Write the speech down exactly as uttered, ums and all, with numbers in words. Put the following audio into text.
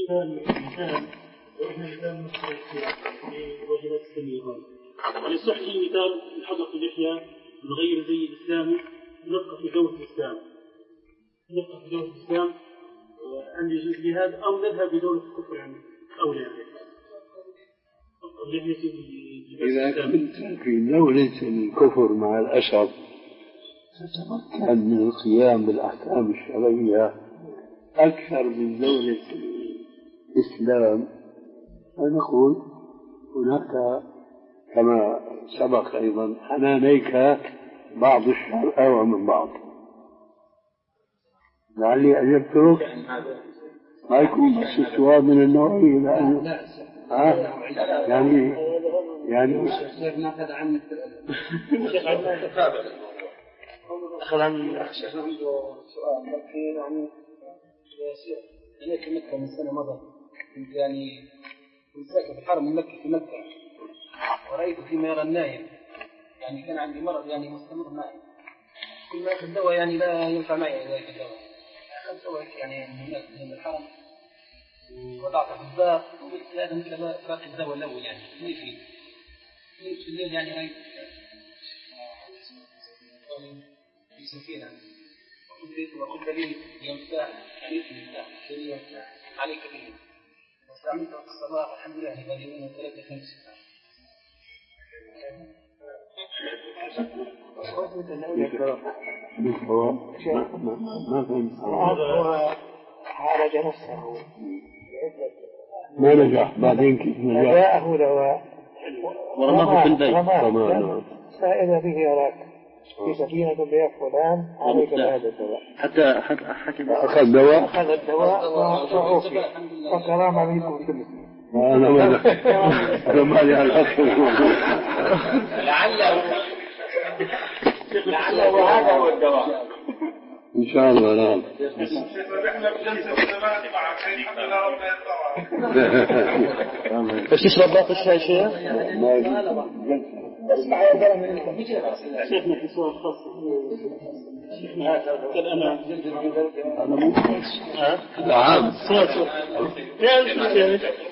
مثال مثال وإحنا مثال مثل في واجبات السنية يعني صحي مثال الحلق اللحية نغير زي الإسلامي نبقى في جو الإسلام نبقى في جو الإسلام أن يجوز جهاد أو نذهب بدولة الكفر يعني أو لا إذا كنت في دولة الكفر مع الأسف تتمكن من القيام بالأحكام الشرعية أكثر من دولة الإسلام، فنقول هناك كما سبق أيضا حنانيك بعض الشر أوعى من بعض. لعلي أجبتك ما يكون بس السؤال من النوعية لأنه ها يعني يعني الشيخ ناخذ عنك الشيخ عندنا أخذ عن الشيخ عنده سؤال لكن يعني يا شيخ أنا في مكة من سنة مضت كنت يعني كنت ساكن في الحرم المكي في مكة ورأيت فيما يرى النايم يعني كان عندي مرض يعني مستمر معي كل ما أخذ دواء يعني لا ينفع معي ذلك الدواء أخذت دواء يعني من الحرم ووضعت في الدار وقلت هذا مثل ما باقي الدواء الأول يعني ليه فيه ليه في الليل يعني رأيت في سفينة وقلت لي يمساح عليك المفتاح كلي يمساح عليك به واستعملت في الصباح الحمد لله لبالي يومين وثلاثة خمسة ما فهمت هو عالج نفسه ما نجح بعدين كيف نجح جاءه دواء ورماه في البيت فإذا به يراك في سفينة بها فلان عليك بهذا الدواء حتى حتى أخذ دواء أخذ الدواء وعوفي وكرامة منكم كله. أنا ما أنا ما لي علاقة لعله لعله هذا هو الدواء إن شاء الله. نعم بس تشرب باقي الشاي شيء؟ اسمع يا زلمة انت شيخنا في سؤال خاص شيخنا انا أنا مو عام سؤال سؤال يا